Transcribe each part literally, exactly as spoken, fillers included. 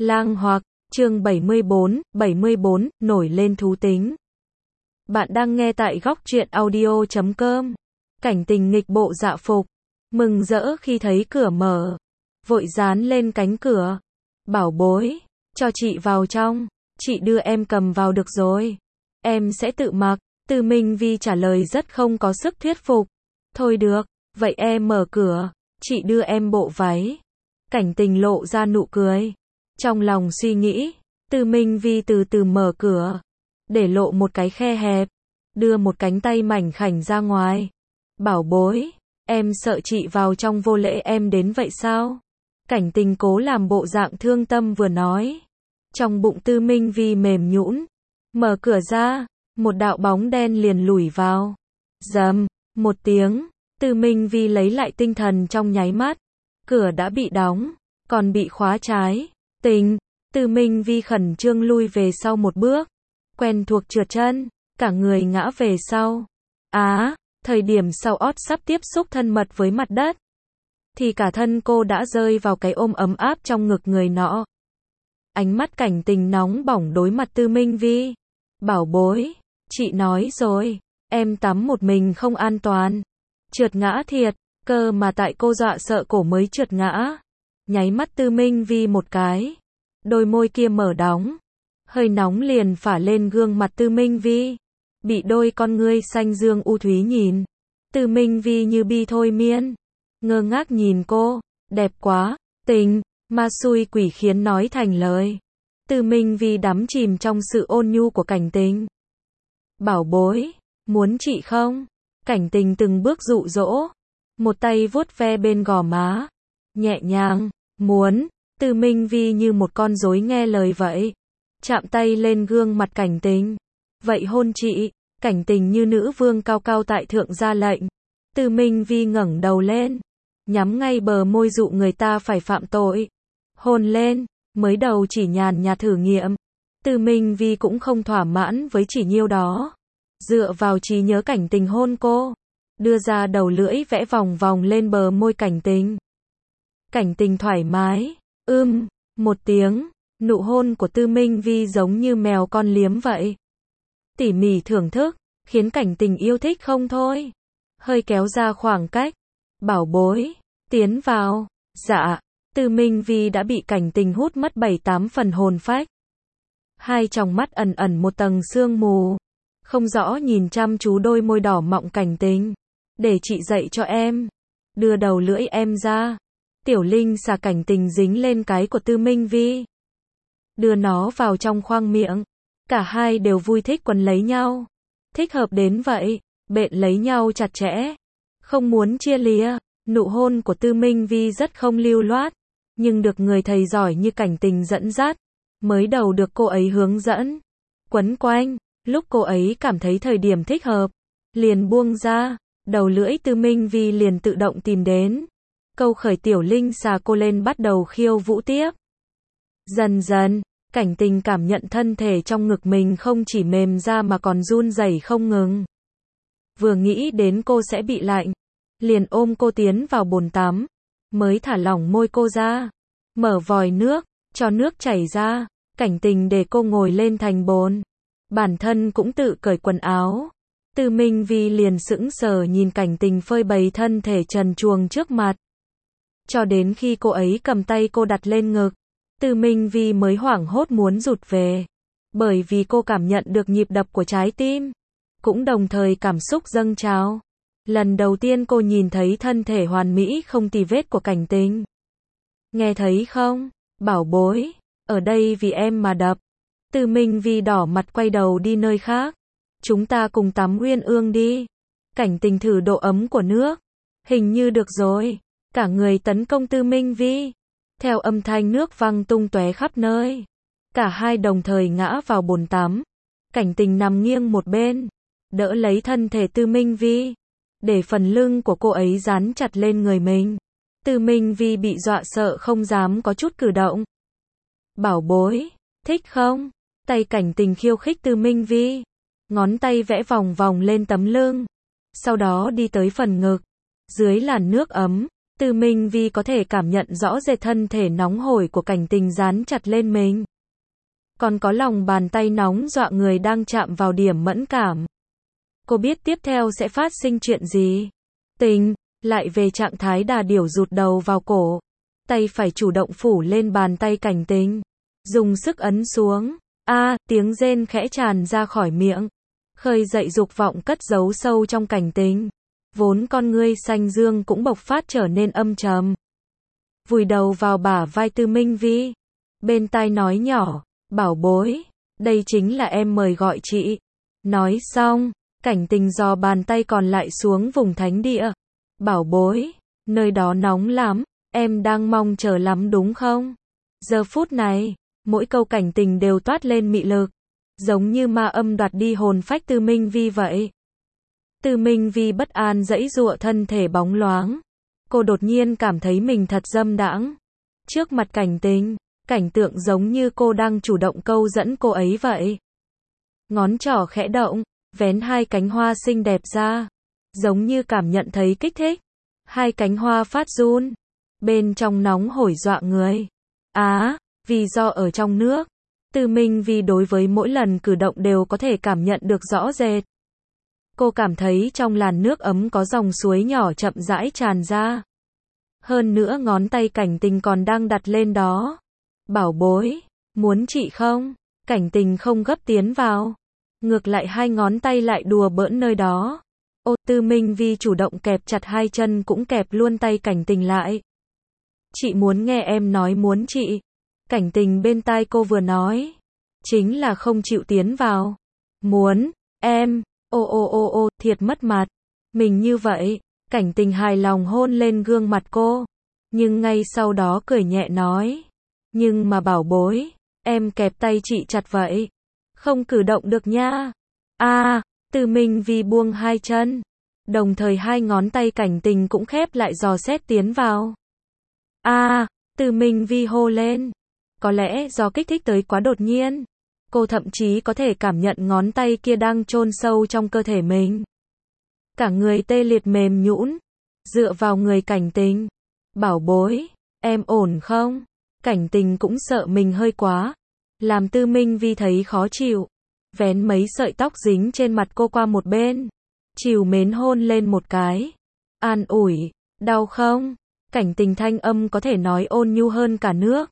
Lang Hoặc, chương bảy mươi bốn, bảy mươi bốn, nổi lên thú tính. Bạn đang nghe tại góc truyện audio chấm com. Cảnh tình nghịch bộ dạ phục, mừng rỡ khi thấy cửa mở, vội dán lên cánh cửa. Bảo bối, cho chị vào trong, chị đưa em cầm vào được rồi. Em sẽ tự mặc. Từ Minh Vi trả lời rất không có sức thuyết phục. Thôi được, vậy em mở cửa, chị đưa em bộ váy. Cảnh tình lộ ra nụ cười. Trong lòng suy nghĩ, Từ Minh Vi từ từ mở cửa, để lộ một cái khe hẹp, đưa một cánh tay mảnh khảnh ra ngoài. Bảo bối, em sợ chị vào trong vô lễ em đến vậy sao? Cảnh tình cố làm bộ dạng thương tâm vừa nói. Trong bụng Từ Minh Vi mềm nhũn, mở cửa ra, một đạo bóng đen liền lủi vào. Rầm, một tiếng, Từ Minh Vi lấy lại tinh thần trong nháy mắt. Cửa đã bị đóng, còn bị khóa trái. Tình, Từ Minh Vi khẩn trương lui về sau một bước, quen thuộc trượt chân, cả người ngã về sau. Á, thời điểm sau ót sắp tiếp xúc thân mật với mặt đất, thì cả thân cô đã rơi vào cái ôm ấm áp trong ngực người nọ. Ánh mắt cảnh tình nóng bỏng đối mặt Từ Minh Vi. Bảo bối, chị nói rồi, em tắm một mình không an toàn. Trượt ngã thiệt, cơ mà tại cô dọa sợ cổ mới trượt ngã. Nháy mắt Từ Minh Vi một cái, đôi môi kia mở đóng, hơi nóng liền phả lên gương mặt Từ Minh Vi. Bị đôi con ngươi xanh dương u thúy nhìn, Từ Minh Vi như bi thôi miên, ngơ ngác nhìn cô. Đẹp quá. Tình, ma xui quỷ khiến nói thành lời. Từ Minh Vi đắm chìm trong sự ôn nhu của cảnh tình. Bảo bối, muốn chị không? Cảnh tình từng bước dụ dỗ, một tay vuốt ve bên gò má, nhẹ nhàng. Muốn. Từ Minh Vi như một con rối nghe lời vậy, chạm tay lên gương mặt cảnh tình. Vậy hôn chị. Cảnh tình như nữ vương cao cao tại thượng ra lệnh. Từ Minh Vi ngẩng đầu lên, nhắm ngay bờ môi dụ người ta phải phạm tội. Hôn lên. Mới đầu chỉ nhàn nhạt thử nghiệm, Từ Minh Vi cũng không thỏa mãn với chỉ nhiêu đó. Dựa vào trí nhớ cảnh tình hôn cô, đưa ra đầu lưỡi vẽ vòng vòng lên bờ môi cảnh tình. Cảnh tình thoải mái, ưm, một tiếng, nụ hôn của Từ Minh Vi giống như mèo con liếm vậy. Tỉ mỉ thưởng thức, khiến cảnh tình yêu thích không thôi. Hơi kéo ra khoảng cách. Bảo bối, tiến vào. Dạ. Từ Minh Vi đã bị cảnh tình hút mất bảy tám phần hồn phách. Hai tròng mắt ẩn ẩn một tầng sương mù, không rõ nhìn chăm chú đôi môi đỏ mọng cảnh tình. Để chị dạy cho em. Đưa đầu lưỡi em ra. Tiểu Linh xà cảnh tình dính lên cái của Từ Minh Vi, đưa nó vào trong khoang miệng. Cả hai đều vui thích quấn lấy nhau. Thích hợp đến vậy, bện lấy nhau chặt chẽ, không muốn chia lìa. Nụ hôn của Từ Minh Vi rất không lưu loát, nhưng được người thầy giỏi như cảnh tình dẫn dắt. Mới đầu được cô ấy hướng dẫn, quấn quanh, lúc cô ấy cảm thấy thời điểm thích hợp, liền buông ra, đầu lưỡi Từ Minh Vi liền tự động tìm đến. Câu khởi Tiểu Linh xà cô lên bắt đầu khiêu vũ tiếp. Dần dần, cảnh tình cảm nhận thân thể trong ngực mình không chỉ mềm ra mà còn run rẩy không ngừng. Vừa nghĩ đến cô sẽ bị lạnh, liền ôm cô tiến vào bồn tắm, mới thả lỏng môi cô ra, mở vòi nước, cho nước chảy ra. Cảnh tình để cô ngồi lên thành bồn, bản thân cũng tự cởi quần áo. Từ Minh Vi liền sững sờ nhìn cảnh tình phơi bày thân thể trần truồng trước mặt, cho đến khi cô ấy cầm tay cô đặt lên ngực, Từ Minh Vi mới hoảng hốt muốn rụt về, bởi vì cô cảm nhận được nhịp đập của trái tim, cũng đồng thời cảm xúc dâng trào. Lần đầu tiên cô nhìn thấy thân thể hoàn mỹ không tì vết của cảnh tình. Nghe thấy không, bảo bối, ở đây vì em mà đập. Từ Minh Vi đỏ mặt quay đầu đi nơi khác. Chúng ta cùng tắm uyên ương đi. Cảnh tình thử độ ấm của nước. Hình như được rồi. Cả người tấn công Từ Minh Vi. Theo âm thanh nước văng tung tóe khắp nơi, cả hai đồng thời ngã vào bồn tắm. Cảnh tình nằm nghiêng một bên, đỡ lấy thân thể Từ Minh Vi, để phần lưng của cô ấy dán chặt lên người mình. Từ Minh Vi bị dọa sợ không dám có chút cử động. Bảo bối, thích không? Tay cảnh tình khiêu khích Từ Minh Vi, ngón tay vẽ vòng vòng lên tấm lưng, sau đó đi tới phần ngực. Dưới làn nước ấm, Từ Minh Vi có thể cảm nhận rõ rệt thân thể nóng hổi của Cảnh Tình dán chặt lên mình. Còn có lòng bàn tay nóng dọa người đang chạm vào điểm mẫn cảm. Cô biết tiếp theo sẽ phát sinh chuyện gì. Tình, lại về trạng thái đà điểu rụt đầu vào cổ. Tay phải chủ động phủ lên bàn tay Cảnh Tình. Dùng sức ấn xuống. A, à, tiếng rên khẽ tràn ra khỏi miệng. Khơi dậy dục vọng cất giấu sâu trong Cảnh Tình. Vốn con ngươi xanh dương cũng bộc phát trở nên âm trầm. Vùi đầu vào bả vai Từ Minh Vi. Bên tai nói nhỏ, bảo bối, đây chính là em mời gọi chị. Nói xong, Cảnh Tình dò bàn tay còn lại xuống vùng thánh địa. Bảo bối, nơi đó nóng lắm, em đang mong chờ lắm đúng không? Giờ phút này, mỗi câu Cảnh Tình đều toát lên mị lực. Giống như ma âm đoạt đi hồn phách Từ Minh Vi vậy. Từ Minh Vi bất an giãy giụa thân thể bóng loáng. Cô đột nhiên cảm thấy mình thật dâm đãng. Trước mặt Cảnh Tình, cảnh tượng giống như cô đang chủ động câu dẫn cô ấy vậy. Ngón trỏ khẽ động, vén hai cánh hoa xinh đẹp ra. Giống như cảm nhận thấy kích thích. Hai cánh hoa phát run. Bên trong nóng hổi dọa người. Á, à, vì do ở trong nước. Từ Minh Vi đối với mỗi lần cử động đều có thể cảm nhận được rõ rệt. Cô cảm thấy trong làn nước ấm có dòng suối nhỏ chậm rãi tràn ra. Hơn nữa ngón tay Cảnh Tình còn đang đặt lên đó. Bảo bối, muốn chị không? Cảnh Tình không gấp tiến vào. Ngược lại hai ngón tay lại đùa bỡn nơi đó. Ô, Từ Minh Vi chủ động kẹp chặt hai chân cũng kẹp luôn tay Cảnh Tình lại. Chị muốn nghe em nói muốn chị. Cảnh Tình bên tai cô vừa nói. Chính là không chịu tiến vào. Muốn, em. Ô ô ô ô, thiệt mất mặt. Mình như vậy, Cảnh Tình hài lòng hôn lên gương mặt cô. Nhưng ngay sau đó cười nhẹ nói. Nhưng mà bảo bối, em kẹp tay chị chặt vậy. Không cử động được nha. A, à, Từ Minh Vi buông hai chân. Đồng thời hai ngón tay Cảnh Tình cũng khép lại dò xét tiến vào. A, à, Từ Minh Vi hô lên. Có lẽ do kích thích tới quá đột nhiên. Cô thậm chí có thể cảm nhận ngón tay kia đang chôn sâu trong cơ thể mình. Cả người tê liệt mềm nhũn, dựa vào người Cảnh Tình. Bảo bối, em ổn không? Cảnh Tình cũng sợ mình hơi quá. Làm Từ Minh Vi thấy khó chịu. Vén mấy sợi tóc dính trên mặt cô qua một bên. Trìu mến hôn lên một cái. An ủi, đau không? Cảnh Tình thanh âm có thể nói ôn nhu hơn cả nước.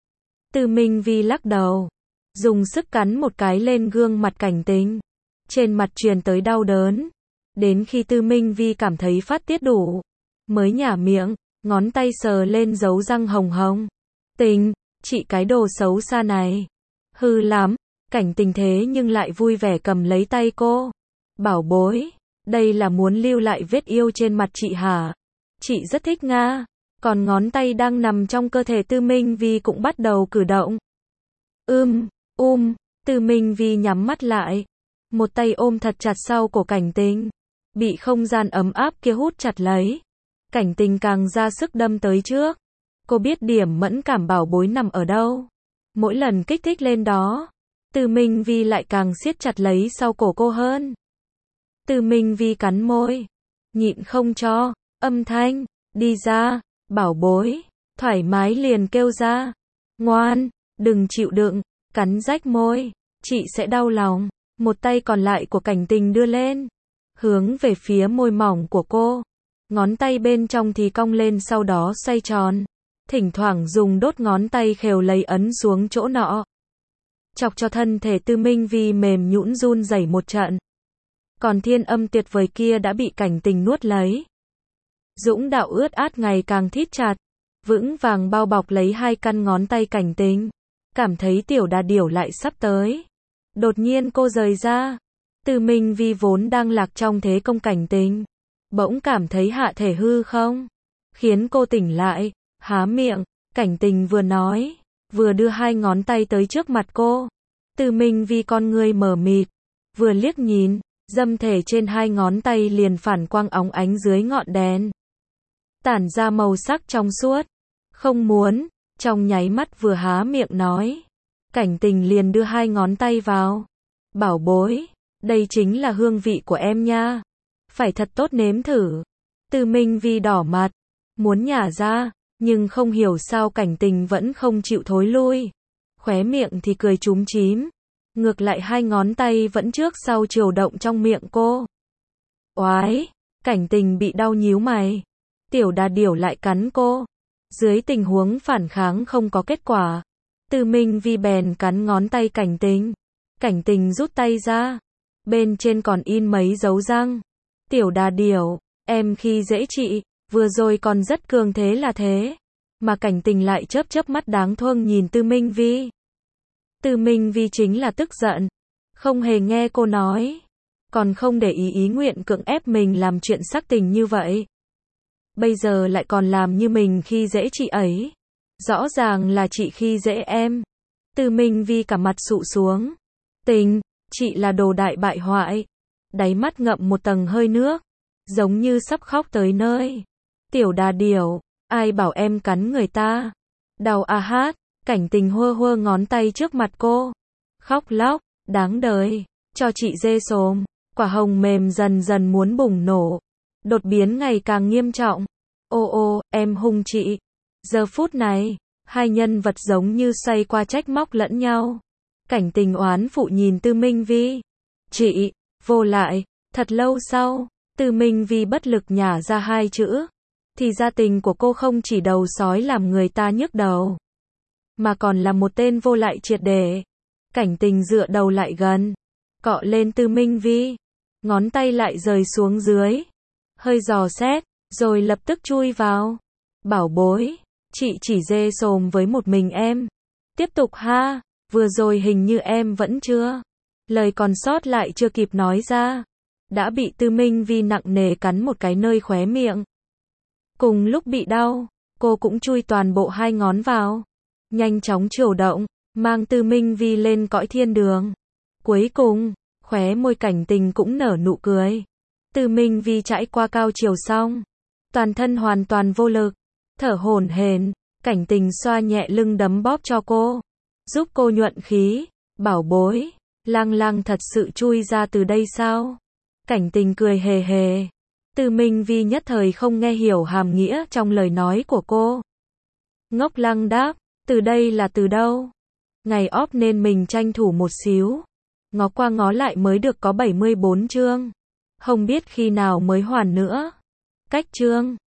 Từ Minh Vi lắc đầu. Dùng sức cắn một cái lên gương mặt Cảnh Tình. Trên mặt truyền tới đau đớn. Đến khi Từ Minh Vi cảm thấy phát tiết đủ. Mới nhả miệng, ngón tay sờ lên dấu răng hồng hồng. Tình, chị cái đồ xấu xa này. Hư lắm. Cảnh Tình thế nhưng lại vui vẻ cầm lấy tay cô. Bảo bối, đây là muốn lưu lại vết yêu trên mặt chị hả? Chị rất thích nga. Còn ngón tay đang nằm trong cơ thể Từ Minh Vi cũng bắt đầu cử động. Ưm, um, Từ Minh Vi nhắm mắt lại. Một tay ôm thật chặt sau cổ Cảnh Tình. Bị không gian ấm áp kia hút chặt lấy. Cảnh Tình càng ra sức đâm tới trước. Cô biết điểm mẫn cảm bảo bối nằm ở đâu. Mỗi lần kích thích lên đó, Từ Minh Vi lại càng siết chặt lấy sau cổ cô hơn. Từ Minh Vi cắn môi. Nhịn không cho, âm thanh, đi ra, bảo bối, thoải mái liền kêu ra. Ngoan, đừng chịu đựng, cắn rách môi, chị sẽ đau lòng. Một tay còn lại của Cảnh Tình đưa lên, hướng về phía môi mỏng của cô. Ngón tay bên trong thì cong lên sau đó xoay tròn. Thỉnh thoảng dùng đốt ngón tay khều lấy ấn xuống chỗ nọ. Chọc cho thân thể Từ Minh Vi mềm nhũn run rẩy một trận. Còn thiên âm tuyệt vời kia đã bị Cảnh Tình nuốt lấy. Dũng đạo ướt át ngày càng thít chặt. Vững vàng bao bọc lấy hai căn ngón tay Cảnh Tình. Cảm thấy tiểu đà điểu lại sắp tới. Đột nhiên cô rời ra. Từ Minh Vi vốn đang lạc trong thế công Cảnh Tình. Bỗng cảm thấy hạ thể hư không. Khiến cô tỉnh lại. Há miệng, Cảnh Tình vừa nói, vừa đưa hai ngón tay tới trước mặt cô. Từ Minh Vi con ngươi mờ mịt, vừa liếc nhìn, dâm thể trên hai ngón tay liền phản quang óng ánh dưới ngọn đèn. Tản ra màu sắc trong suốt. Không muốn, trong nháy mắt vừa há miệng nói. Cảnh Tình liền đưa hai ngón tay vào. Bảo bối, đây chính là hương vị của em nha. Phải thật tốt nếm thử. Từ Minh Vi đỏ mặt. muốn nhả ra, nhưng không hiểu sao Cảnh Tình vẫn không chịu thối lui. Khóe miệng thì cười chúm chím, ngược lại hai ngón tay vẫn trước sau chiều động trong miệng cô. Oái, Cảnh Tình bị đau nhíu mày. Tiểu Đà Điểu lại cắn cô. Dưới tình huống phản kháng không có kết quả, Từ Minh Vi bèn cắn ngón tay Cảnh Tình. Cảnh Tình rút tay ra, bên trên còn in mấy dấu răng. Tiểu Đà Điểu, em khi dễ chị, vừa rồi còn rất cường thế là thế. Mà Cảnh Tình lại chớp chớp mắt đáng thương nhìn Từ Minh Vi. Từ Minh Vi chính là tức giận, không hề nghe cô nói, còn không để ý ý nguyện cưỡng ép mình làm chuyện sắc tình như vậy. Bây giờ lại còn làm như mình khi dễ chị ấy. Rõ ràng là chị khi dễ em. Từ Minh Vi cả mặt sụ xuống. Tình, chị là đồ đại bại hoại. Đáy mắt ngậm một tầng hơi nước, giống như sắp khóc tới nơi. Tiểu Đà Điểu, ai bảo em cắn người ta? Đau a hát. Cảnh Tình hơ hơ ngón tay trước mặt cô. Khóc lóc, đáng đời, cho chị dê xồm. Quả hồng mềm dần dần muốn bùng nổ. Đột biến ngày càng nghiêm trọng. Ô ô, em hung chị. Giờ phút này, hai nhân vật giống như xoay qua trách móc lẫn nhau. Cảnh Tình oán phụ nhìn Từ Minh Vi. Chị, vô lại. Thật lâu sau, Từ Minh Vi bất lực nhả ra hai chữ. Thì gia tình của cô không chỉ đầu sói làm người ta nhức đầu, mà còn là một tên vô lại triệt để. Cảnh Tình dựa đầu lại gần, cọ lên Từ Minh Vi, ngón tay lại rời xuống dưới, hơi dò xét, rồi lập tức chui vào. Bảo bối, chị chỉ dê xồm với một mình em. Tiếp tục ha, vừa rồi hình như em vẫn chưa. Lời còn sót lại chưa kịp nói ra, đã bị Từ Minh Vi nặng nề cắn một cái nơi khóe miệng. Cùng lúc bị đau, cô cũng chui toàn bộ hai ngón vào, nhanh chóng chiều động, mang Từ Minh Vi lên cõi thiên đường. Cuối cùng, khóe môi Cảnh Tình cũng nở nụ cười. Từ Minh Vi trải qua cao chiều xong, toàn thân hoàn toàn vô lực, thở hổn hển. Cảnh Tình xoa nhẹ lưng đấm bóp cho cô, giúp cô nhuận khí. Bảo bối, lang lang thật sự chui ra từ đây sao? Cảnh Tình cười hề hề. Từ Minh Vi nhất thời không nghe hiểu hàm nghĩa trong lời nói của cô. Ngốc lăng đáp, từ đây là từ đâu? Ngày off nên mình tranh thủ một xíu. Ngó qua ngó lại mới được có bảy mươi bốn chương. Không biết khi nào mới hoàn nữa. Cách chương